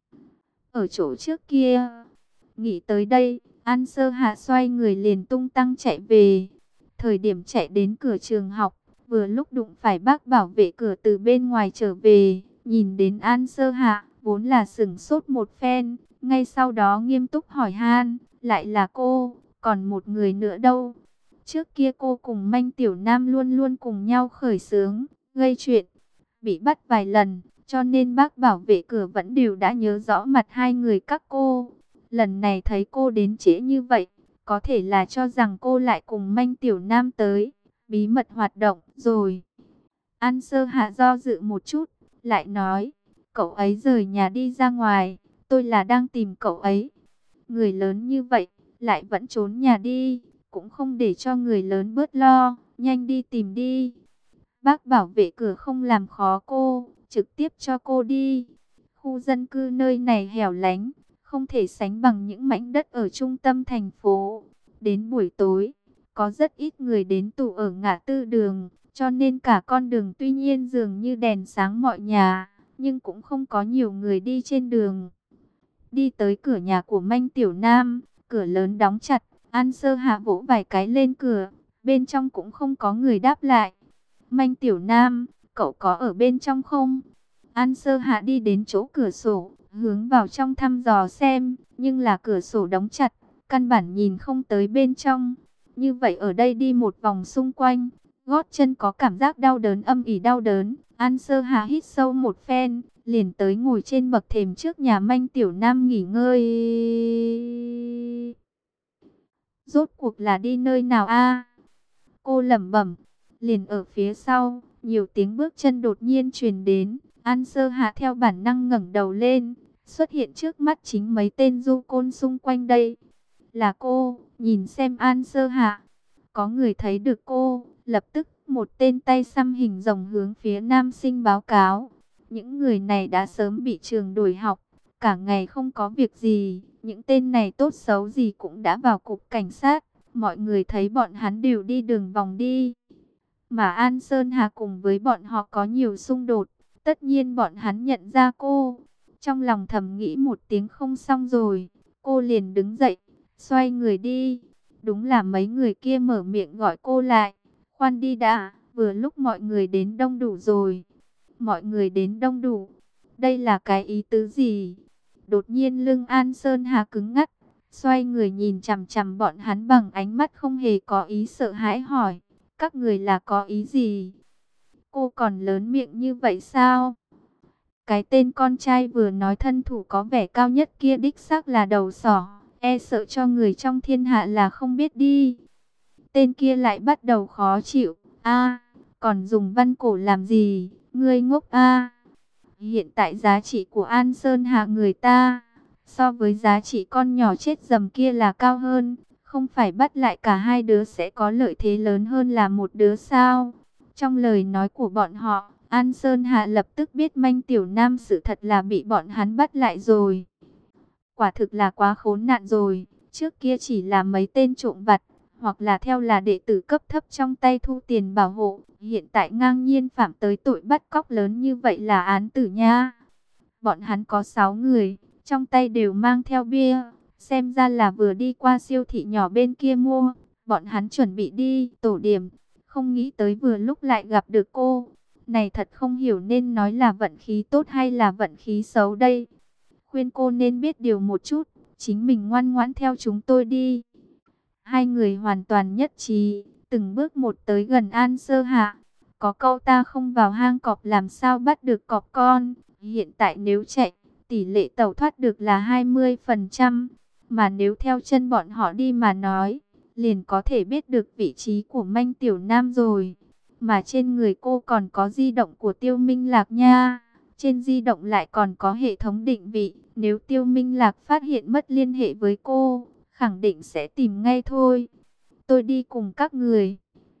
Ở chỗ trước kia, nghĩ tới đây, An Sơ Hạ xoay người liền tung tăng chạy về. Thời điểm chạy đến cửa trường học, vừa lúc đụng phải bác bảo vệ cửa từ bên ngoài trở về. Nhìn đến An Sơ Hạ, vốn là sửng sốt một phen, ngay sau đó nghiêm túc hỏi han, lại là cô, còn một người nữa đâu? Trước kia cô cùng Manh Tiểu Nam luôn luôn cùng nhau khởi xướng, gây chuyện, bị bắt vài lần, cho nên bác bảo vệ cửa vẫn đều đã nhớ rõ mặt hai người các cô. Lần này thấy cô đến trễ như vậy, có thể là cho rằng cô lại cùng Manh Tiểu Nam tới, bí mật hoạt động rồi. An Sơ Hạ do dự một chút, lại nói, cậu ấy rời nhà đi ra ngoài, Tôi là đang tìm cậu ấy. Người lớn như vậy, lại vẫn trốn nhà đi, cũng không để cho người lớn bớt lo, nhanh đi tìm đi. Bác bảo vệ cửa không làm khó cô, trực tiếp cho cô đi. Khu dân cư nơi này hẻo lánh, không thể sánh bằng những mảnh đất ở trung tâm thành phố. Đến buổi tối, có rất ít người đến tụ ở ngã tư đường, cho nên cả con đường tuy nhiên dường như đèn sáng mọi nhà, nhưng cũng không có nhiều người đi trên đường. Đi tới cửa nhà của Manh Tiểu Nam, cửa lớn đóng chặt, An Sơ Hạ vỗ vài cái lên cửa, bên trong cũng không có người đáp lại. Manh Tiểu Nam, cậu có ở bên trong không? An Sơ Hạ đi đến chỗ cửa sổ, hướng vào trong thăm dò xem, nhưng là cửa sổ đóng chặt, căn bản nhìn không tới bên trong. Như vậy ở đây đi một vòng xung quanh, gót chân có cảm giác đau đớn, âm ỉ đau đớn. An Sơ Hà hít sâu một phen, liền tới ngồi trên bậc thềm trước nhà Manh Tiểu Nam nghỉ ngơi. Rốt cuộc là đi nơi nào a? Cô lẩm bẩm. Liền ở phía sau, nhiều tiếng bước chân đột nhiên truyền đến. An Sơ Hạ theo bản năng ngẩng đầu lên, xuất hiện trước mắt chính mấy tên du côn xung quanh đây. Là cô, nhìn xem An Sơ Hạ. Có người thấy được cô, lập tức một tên tay xăm hình rồng hướng phía nam sinh báo cáo. Những người này đã sớm bị trường đuổi học, cả ngày không có việc gì. Những tên này tốt xấu gì cũng đã vào cục cảnh sát. Mọi người thấy bọn hắn đều đi đường vòng đi. Mà An Sơn Hà cùng với bọn họ có nhiều xung đột. Tất nhiên bọn hắn nhận ra cô. Trong lòng thầm nghĩ một tiếng không xong rồi. Cô liền đứng dậy, xoay người đi. Đúng là mấy người kia mở miệng gọi cô lại. Khoan đi đã, vừa lúc mọi người đến đông đủ rồi. Mọi người đến đông đủ. Đây là cái ý tứ gì? Đột nhiên lưng An Sơn Hà cứng ngắc. Xoay người nhìn chằm chằm bọn hắn bằng ánh mắt không hề có ý sợ hãi hỏi. Các người là có ý gì? Cô còn lớn miệng như vậy sao? Cái tên con trai vừa nói thân thủ có vẻ cao nhất kia đích xác là đầu sỏ. E sợ cho người trong thiên hạ là không biết đi. Tên kia lại bắt đầu khó chịu. A, còn dùng văn cổ làm gì? Ngươi ngốc a. Hiện tại giá trị của An Sơn Hạ người ta, so với giá trị con nhỏ chết dầm kia là cao hơn. Không phải bắt lại cả hai đứa sẽ có lợi thế lớn hơn là một đứa sao? Trong lời nói của bọn họ, An Sơn Hạ lập tức biết Manh Tiểu Nam sự thật là bị bọn hắn bắt lại rồi. Quả thực là quá khốn nạn rồi. Trước kia chỉ là mấy tên trộm vặt, hoặc là theo là đệ tử cấp thấp trong tay thu tiền bảo hộ. Hiện tại ngang nhiên phạm tới tội bắt cóc lớn như vậy là án tử nha. Bọn hắn có 6 người, trong tay đều mang theo bia. Xem ra là vừa đi qua siêu thị nhỏ bên kia mua. Bọn hắn chuẩn bị đi tổ điểm. Không nghĩ tới vừa lúc lại gặp được cô. Này thật không hiểu nên nói là vận khí tốt hay là vận khí xấu đây. Khuyên cô nên biết điều một chút. Chính mình ngoan ngoãn theo chúng tôi đi. Hai người hoàn toàn nhất trí. Từng bước một tới gần An Sơ Hạ. Có câu ta không vào hang cọp làm sao bắt được cọp con. Hiện tại nếu chạy, tỷ lệ tẩu thoát được là 20%. Mà nếu theo chân bọn họ đi mà nói, liền có thể biết được vị trí của Manh Tiểu Nam rồi. Mà trên người cô còn có di động của Tiêu Minh Lạc nha. Trên di động lại còn có hệ thống định vị. Nếu Tiêu Minh Lạc phát hiện mất liên hệ với cô, khẳng định sẽ tìm ngay thôi. Tôi đi cùng các người.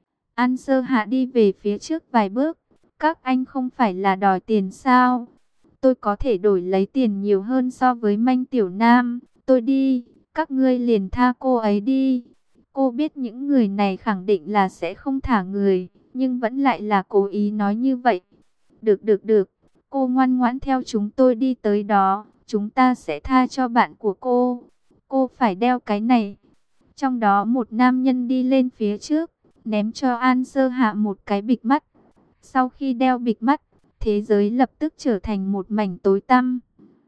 An Sơ Hạ đi về phía trước vài bước. Các anh không phải là đòi tiền sao? Tôi có thể đổi lấy tiền nhiều hơn so với Manh Tiểu Nam. Tôi đi, các ngươi liền tha cô ấy đi. Cô biết những người này khẳng định là sẽ không thả người, nhưng vẫn lại là cố ý nói như vậy. Được được được, cô ngoan ngoãn theo chúng tôi đi tới đó, chúng ta sẽ tha cho bạn của cô. Cô phải đeo cái này. Trong đó một nam nhân đi lên phía trước, ném cho An Sơ Hạ một cái bịt mắt. Sau khi đeo bịt mắt, thế giới lập tức trở thành một mảnh tối tăm.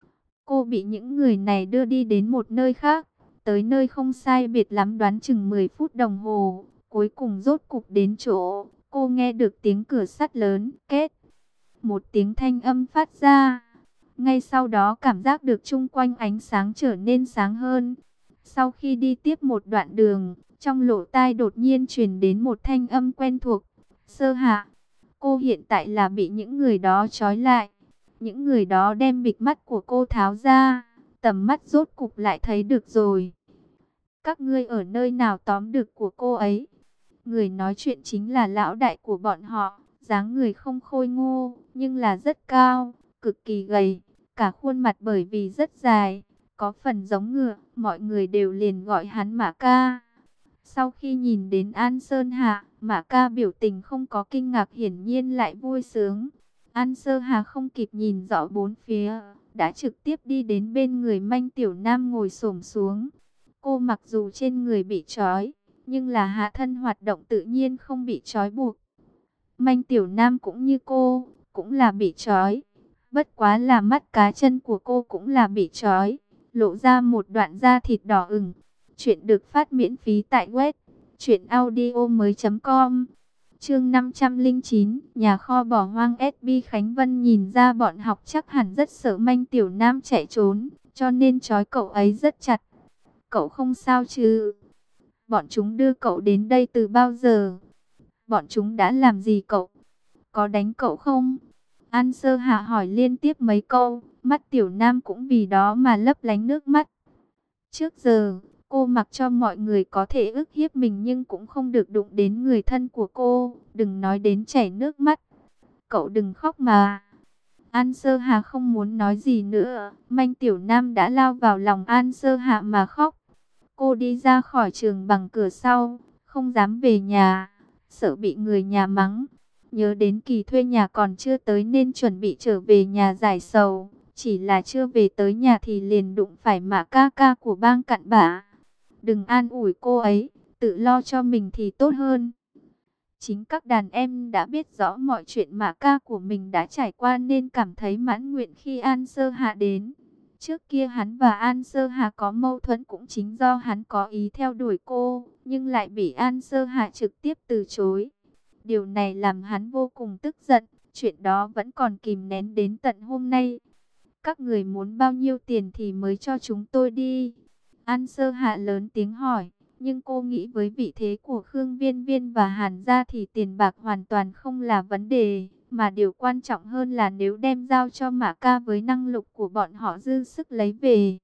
Cô bị những người này đưa đi đến một nơi khác. Tới nơi không sai biệt lắm đoán chừng 10 phút đồng hồ. Cuối cùng rốt cục đến chỗ. Cô nghe được tiếng cửa sắt lớn, két. Một tiếng thanh âm phát ra. Ngay sau đó cảm giác được chung quanh ánh sáng trở nên sáng hơn. Sau khi đi tiếp một đoạn đường, trong lỗ tai đột nhiên truyền đến một thanh âm quen thuộc. Sơ Hạ, cô hiện tại là bị những người đó trói lại. Những người đó đem bịt mắt của cô tháo ra. tầm mắt rốt cục lại thấy được rồi. Các ngươi ở nơi nào tóm được của cô ấy? Người nói chuyện chính là lão đại của bọn họ, dáng người không khôi ngô, nhưng là rất cao, cực kỳ gầy, cả khuôn mặt bởi vì rất dài, có phần giống ngựa, mọi người đều liền gọi hắn Mã Ca. Sau khi nhìn đến An Sơn Hà, Mã Ca biểu tình không có kinh ngạc, hiển nhiên lại vui sướng. An Sơn Hà không kịp nhìn rõ bốn phía, đã trực tiếp đi đến bên người Manh Tiểu Nam ngồi xổm xuống. Cô mặc dù trên người bị trói, nhưng là hạ thân hoạt động tự nhiên không bị trói buộc. Manh Tiểu Nam cũng như cô, cũng là bị trói. Bất quá là mắt cá chân của cô cũng là bị trói, lộ ra một đoạn da thịt đỏ ửng. Chuyện được phát miễn phí tại web truyệnaudiomoi.com. Chương 509, nhà kho bỏ hoang. SB Khánh Vân nhìn ra bọn học chắc hẳn rất sợ Manh Tiểu Nam chạy trốn, cho nên trói cậu ấy rất chặt. Cậu không sao chứ? Bọn chúng đưa cậu đến đây từ bao giờ? Bọn chúng đã làm gì cậu? Có đánh cậu không? An Sơ Hạ hỏi liên tiếp mấy câu, mắt Tiểu Nam cũng vì đó mà lấp lánh nước mắt. Trước giờ, cô mặc cho mọi người có thể ức hiếp mình nhưng cũng không được đụng đến người thân của cô, đừng nói đến chảy nước mắt. Cậu đừng khóc mà. An Sơ Hà không muốn nói gì nữa, Manh Tiểu Nam đã lao vào lòng An Sơ Hạ mà khóc. Cô đi ra khỏi trường bằng cửa sau, không dám về nhà, sợ bị người nhà mắng. Nhớ đến kỳ thuê nhà còn chưa tới nên chuẩn bị trở về nhà giải sầu. Chỉ là chưa về tới nhà thì liền đụng phải Mã Ca Ca của bang cặn bã. Đừng an ủi cô ấy, tự lo cho mình thì tốt hơn. Chính các đàn em đã biết rõ mọi chuyện Mã Ca của mình đã trải qua nên cảm thấy mãn nguyện khi An Sơ Hạ đến. Trước kia hắn và An Sơ Hà có mâu thuẫn cũng chính do hắn có ý theo đuổi cô, nhưng lại bị An Sơ Hà trực tiếp từ chối. Điều này làm hắn vô cùng tức giận, chuyện đó vẫn còn kìm nén đến tận hôm nay. Các người muốn bao nhiêu tiền thì mới cho chúng tôi đi? An Sơ Hạ lớn tiếng hỏi, nhưng cô nghĩ với vị thế của Khương Viên Viên và Hàn gia thì tiền bạc hoàn toàn không là vấn đề. Mà điều quan trọng hơn là nếu đem giao cho Mã Ca với năng lực của bọn họ dư sức lấy về.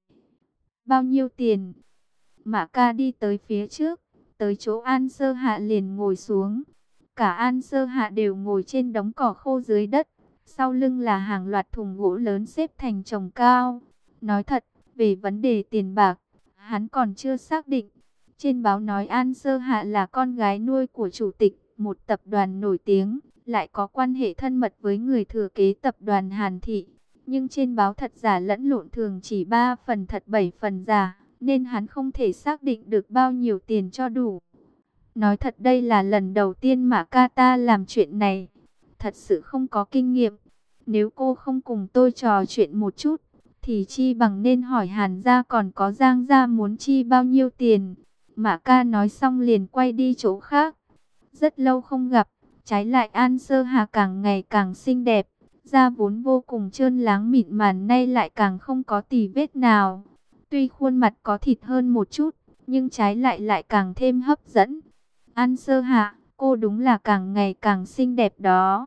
Bao nhiêu tiền? Mã Ca đi tới phía trước, tới chỗ An Sơ Hạ liền ngồi xuống. Cả An Sơ Hạ đều ngồi trên đống cỏ khô dưới đất. Sau lưng là hàng loạt thùng gỗ lớn xếp thành chồng cao. Nói thật, về vấn đề tiền bạc, hắn còn chưa xác định. Trên báo nói An Sơ Hạ là con gái nuôi của chủ tịch một tập đoàn nổi tiếng, lại có quan hệ thân mật với người thừa kế tập đoàn Hàn Thị. Nhưng trên báo thật giả lẫn lộn, thường chỉ 3 phần thật 7 phần giả, nên hắn không thể xác định được bao nhiêu tiền cho đủ. Nói thật đây là lần đầu tiên Mã Ca ta làm chuyện này, thật sự không có kinh nghiệm. Nếu cô không cùng tôi trò chuyện một chút, thì chi bằng nên hỏi Hàn gia còn có Giang gia muốn chi bao nhiêu tiền. Mã Ca nói xong liền quay đi chỗ khác. Rất lâu không gặp, trái lại An Sơ Hà càng ngày càng xinh đẹp. Da vốn vô cùng trơn láng mịn màng nay lại càng không có tì vết nào. Tuy khuôn mặt có thịt hơn một chút, nhưng trái lại lại càng thêm hấp dẫn. An Sơ Hà, cô đúng là càng ngày càng xinh đẹp đó.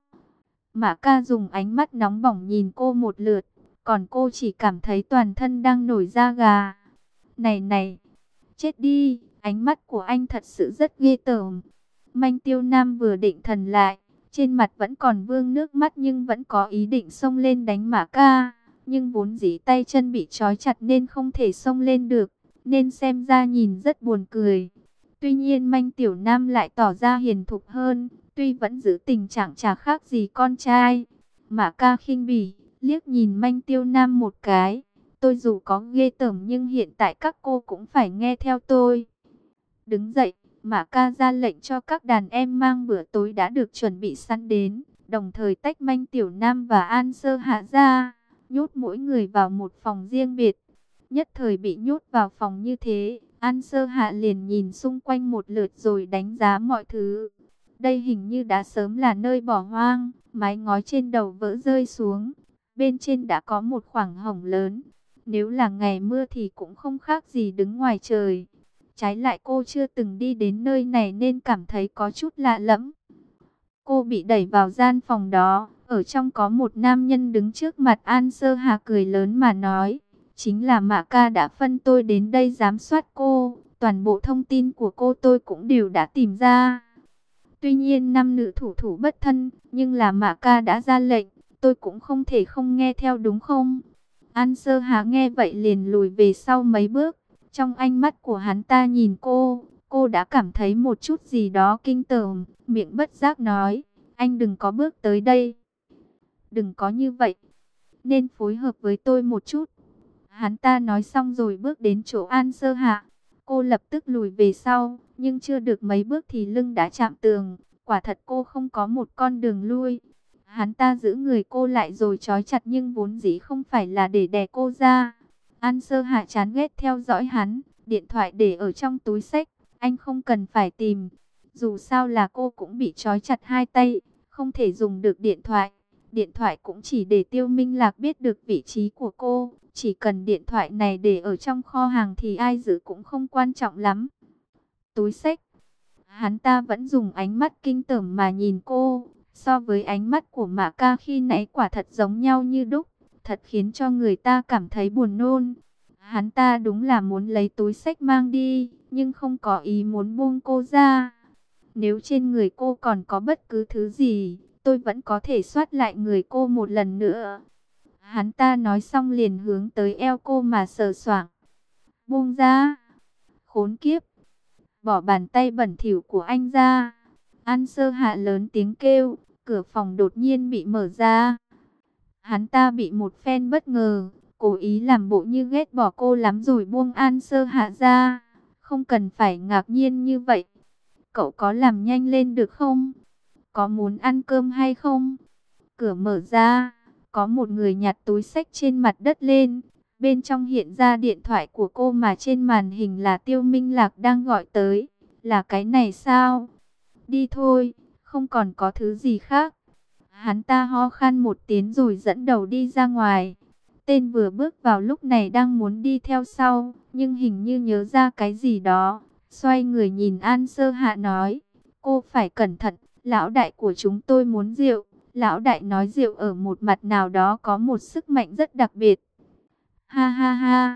Mã Ca dùng ánh mắt nóng bỏng nhìn cô một lượt, còn cô chỉ cảm thấy toàn thân đang nổi da gà. Này này, chết đi, ánh mắt của anh thật sự rất ghê tởm. Manh Tiêu Nam vừa định thần lại, trên mặt vẫn còn vương nước mắt nhưng vẫn có ý định xông lên đánh Mã Ca. Nhưng vốn dĩ tay chân bị trói chặt nên không thể xông lên được, nên xem ra nhìn rất buồn cười. Tuy nhiên Manh Tiểu Nam lại tỏ ra hiền thục hơn, tuy vẫn giữ tình trạng chả khác gì con trai. Mã Ca khinh bỉ, liếc nhìn Manh Tiêu Nam một cái. Tôi dù có ghê tởm nhưng hiện tại các cô cũng phải nghe theo tôi. Đứng dậy, Mã Ca ra lệnh cho các đàn em mang bữa tối đã được chuẩn bị sẵn đến, đồng thời tách Manh Tiểu Nam và An Sơ Hạ ra, nhốt mỗi người vào một phòng riêng biệt. Nhất thời bị nhốt vào phòng như thế, An Sơ Hạ liền nhìn xung quanh một lượt rồi đánh giá mọi thứ. Đây hình như đã sớm là nơi bỏ hoang, mái ngói trên đầu vỡ rơi xuống, bên trên đã có một khoảng hổng lớn. Nếu là ngày mưa thì cũng không khác gì đứng ngoài trời. Trái lại cô chưa từng đi đến nơi này nên cảm thấy có chút lạ lẫm. Cô bị đẩy vào gian phòng đó, ở trong có một nam nhân đứng trước mặt An Sơ Hà cười lớn mà nói, Chính là Mã Ca đã phân tôi đến đây giám sát cô. Toàn bộ thông tin của cô tôi cũng đều đã tìm ra. Tuy nhiên nam nữ thủ thủ bất thân, nhưng là Mã Ca đã ra lệnh, tôi cũng không thể không nghe theo đúng không? An Sơ Hà nghe vậy liền lùi về sau mấy bước. Trong ánh mắt của hắn ta nhìn cô đã cảm thấy một chút gì đó kinh tởm, miệng bất giác nói, anh đừng có bước tới đây. Đừng có như vậy, nên phối hợp với tôi một chút. Hắn ta nói xong rồi bước đến chỗ An Sơ Hạ. Cô lập tức lùi về sau, nhưng chưa được mấy bước thì lưng đã chạm tường. Quả thật cô không có một con đường lui. Hắn ta giữ người cô lại rồi trói chặt nhưng vốn dĩ không phải là để đè cô ra. An Sơ Hạ chán ghét theo dõi hắn, điện thoại để ở trong túi xách, anh không cần phải tìm. Dù sao là cô cũng bị trói chặt hai tay, không thể dùng được điện thoại. Điện thoại cũng chỉ để Tiêu Minh Lạc biết được vị trí của cô. Chỉ cần điện thoại này để ở trong kho hàng thì ai giữ cũng không quan trọng lắm. Túi xách. Hắn ta vẫn dùng ánh mắt kinh tởm mà nhìn cô. So với ánh mắt của Mã Ca khi nãy quả thật giống nhau như đúc. Thật khiến cho người ta cảm thấy buồn nôn. Hắn ta đúng là muốn lấy túi xách mang đi, nhưng không có ý muốn buông cô ra. Nếu trên người cô còn có bất cứ thứ gì, tôi vẫn có thể soát lại người cô một lần nữa. Hắn ta nói xong liền hướng tới eo cô mà sờ soạng. Buông ra. Khốn kiếp. Bỏ bàn tay bẩn thỉu của anh ra. An Sơ Hạ lớn tiếng kêu. Cửa phòng đột nhiên bị mở ra. Hắn ta bị một phen bất ngờ. Cố ý làm bộ như ghét bỏ cô lắm rồi buông An Sơ Hạ ra. Không cần phải ngạc nhiên như vậy. Cậu có làm nhanh lên được không? Có muốn ăn cơm hay không? Cửa mở ra. Có một người nhặt túi xách trên mặt đất lên. Bên trong hiện ra điện thoại của cô mà trên màn hình là Tiêu Minh Lạc đang gọi tới. Là cái này sao? Đi thôi, không còn có thứ gì khác. Hắn ta ho khan một tiếng rồi dẫn đầu đi ra ngoài. Tên vừa bước vào lúc này đang muốn đi theo sau, nhưng hình như nhớ ra cái gì đó. Xoay người nhìn An Sơ Hạ nói, cô phải cẩn thận, lão đại của chúng tôi muốn rượu. Lão đại nói rượu ở một mặt nào đó có một sức mạnh rất đặc biệt. Ha ha ha.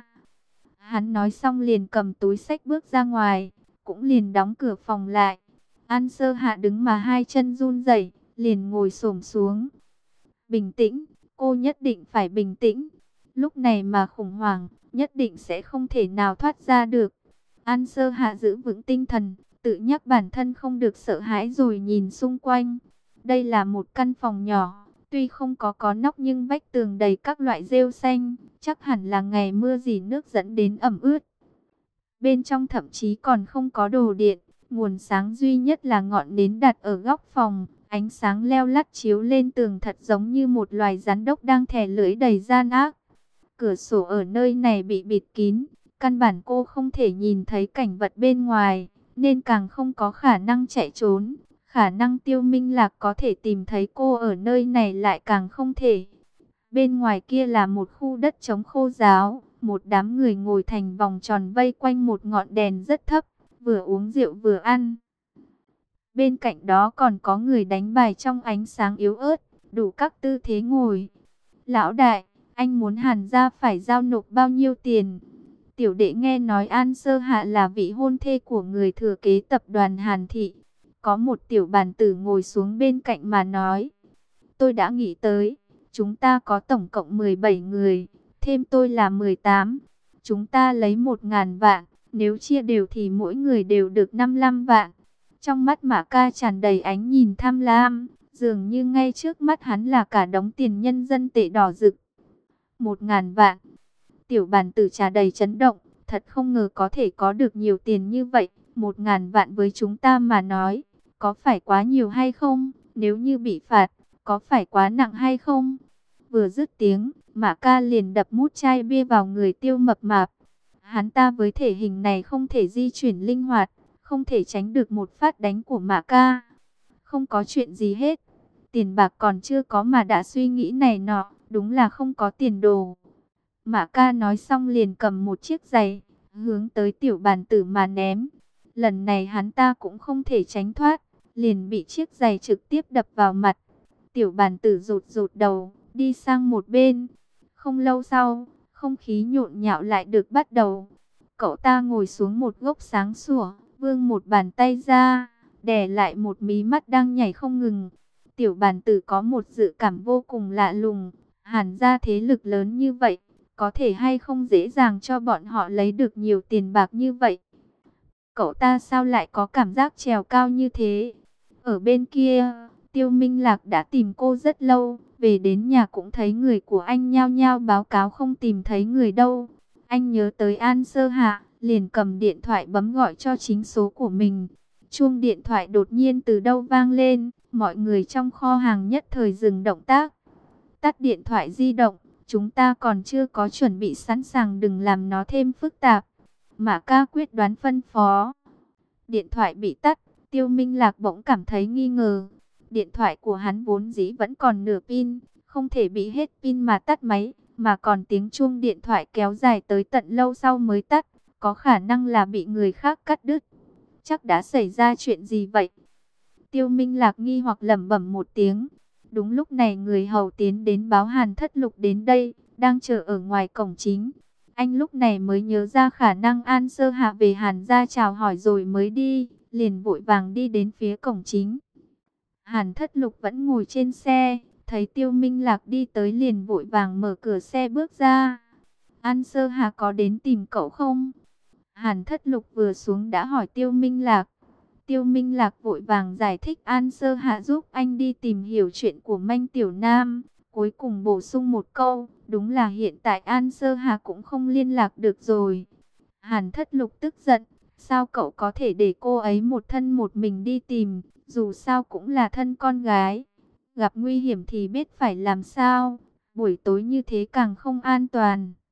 Hắn nói xong liền cầm túi xách bước ra ngoài, cũng liền đóng cửa phòng lại. An Sơ Hạ đứng mà hai chân run rẩy, liền ngồi xổm xuống. Bình tĩnh, cô nhất định phải bình tĩnh. Lúc này mà khủng hoảng, nhất định sẽ không thể nào thoát ra được. An Sơ Hạ giữ vững tinh thần, tự nhắc bản thân không được sợ hãi rồi nhìn xung quanh. Đây là một căn phòng nhỏ, tuy không có nóc nhưng vách tường đầy các loại rêu xanh, chắc hẳn là ngày mưa dì nước dẫn đến ẩm ướt. Bên trong thậm chí còn không có đồ điện, nguồn sáng duy nhất là ngọn nến đặt ở góc phòng, ánh sáng leo lắt chiếu lên tường thật giống như một loài rắn độc đang thè lưỡi đầy gian ác. Cửa sổ ở nơi này bị bịt kín, căn bản cô không thể nhìn thấy cảnh vật bên ngoài, nên càng không có khả năng chạy trốn. Khả năng Tiêu Minh Lạc có thể tìm thấy cô ở nơi này lại càng không thể. Bên ngoài kia là một khu đất trống khô ráo, một đám người ngồi thành vòng tròn vây quanh một ngọn đèn rất thấp, vừa uống rượu vừa ăn. Bên cạnh đó còn có người đánh bài trong ánh sáng yếu ớt, đủ các tư thế ngồi. Lão đại, anh muốn Hàn gia phải giao nộp bao nhiêu tiền? Tiểu đệ nghe nói An Sơ Hạ là vị hôn thê của người thừa kế tập đoàn Hàn Thị. Có một tiểu bàn tử ngồi xuống bên cạnh mà nói. Tôi đã nghĩ tới, chúng ta có tổng cộng 17 người, thêm tôi là 18. Chúng ta lấy 1.000 vạn, nếu chia đều thì mỗi người đều được 55 vạn. Trong mắt Mã Ca tràn đầy ánh nhìn tham lam, dường như ngay trước mắt hắn là cả đống tiền nhân dân tệ đỏ rực. 1.000 vạn. Tiểu bàn tử trà đầy chấn động, thật không ngờ có thể có được nhiều tiền như vậy. 1.000 vạn với chúng ta mà nói, có phải quá nhiều hay không? Nếu như bị phạt, có phải quá nặng hay không? Vừa dứt tiếng, Mã Ca liền đập mút chai bia vào người Tiêu Mập Mạp. Hắn ta với thể hình này không thể di chuyển linh hoạt, không thể tránh được một phát đánh của Mã Ca. Không có chuyện gì hết, tiền bạc còn chưa có mà đã suy nghĩ này nọ, đúng là không có tiền đồ. Mã Ca nói xong liền cầm một chiếc giày, hướng tới tiểu bàn tử mà ném. Lần này hắn ta cũng không thể tránh thoát, liền bị chiếc giày trực tiếp đập vào mặt. Tiểu bàn tử rụt rụt đầu, đi sang một bên. Không lâu sau, không khí nhộn nhạo lại được bắt đầu. Cậu ta ngồi xuống một gốc sáng sủa, vươn một bàn tay ra, đè lại một mí mắt đang nhảy không ngừng. Tiểu bàn tử có một dự cảm vô cùng lạ lùng, Hàn gia thế lực lớn như vậy, có thể hay không dễ dàng cho bọn họ lấy được nhiều tiền bạc như vậy. Cậu ta sao lại có cảm giác trèo cao như thế? Ở bên kia, Tiêu Minh Lạc đã tìm cô rất lâu, về đến nhà cũng thấy người của anh nhao nhao báo cáo không tìm thấy người đâu. Anh nhớ tới An Sơ Hạ, liền cầm điện thoại bấm gọi cho chính số của mình. Chuông điện thoại đột nhiên từ đâu vang lên, mọi người trong kho hàng nhất thời dừng động tác. Tắt điện thoại di động, chúng ta còn chưa có chuẩn bị sẵn sàng, đừng làm nó thêm phức tạp. Mã Ca quyết đoán phân phó. Điện thoại bị tắt, Tiêu Minh Lạc bỗng cảm thấy nghi ngờ. Điện thoại của hắn vốn dĩ vẫn còn nửa pin, không thể bị hết pin mà tắt máy, mà còn tiếng chuông điện thoại kéo dài tới tận lâu sau mới tắt, có khả năng là bị người khác cắt đứt. Chắc đã xảy ra chuyện gì vậy? Tiêu Minh Lạc nghi hoặc lẩm bẩm một tiếng. Đúng lúc này người hầu tiến đến báo Hàn Thất Lục đến đây, đang chờ ở ngoài cổng chính. Anh lúc này mới nhớ ra khả năng An Sơ Hạ về Hàn gia chào hỏi rồi mới đi, liền vội vàng đi đến phía cổng chính. Hàn Thất Lục vẫn ngồi trên xe, thấy Tiêu Minh Lạc đi tới liền vội vàng mở cửa xe bước ra. An Sơ Hạ có đến tìm cậu không? Hàn Thất Lục vừa xuống đã hỏi Tiêu Minh Lạc. Tiêu Minh Lạc vội vàng giải thích An Sơ Hạ giúp anh đi tìm hiểu chuyện của Manh Tiểu Nam. Cuối cùng bổ sung một câu, đúng là hiện tại An Sơ Hạ cũng không liên lạc được rồi. Hàn Thất Lục tức giận, sao cậu có thể để cô ấy một thân một mình đi tìm, dù sao cũng là thân con gái. Gặp nguy hiểm thì biết phải làm sao, buổi tối như thế càng không an toàn.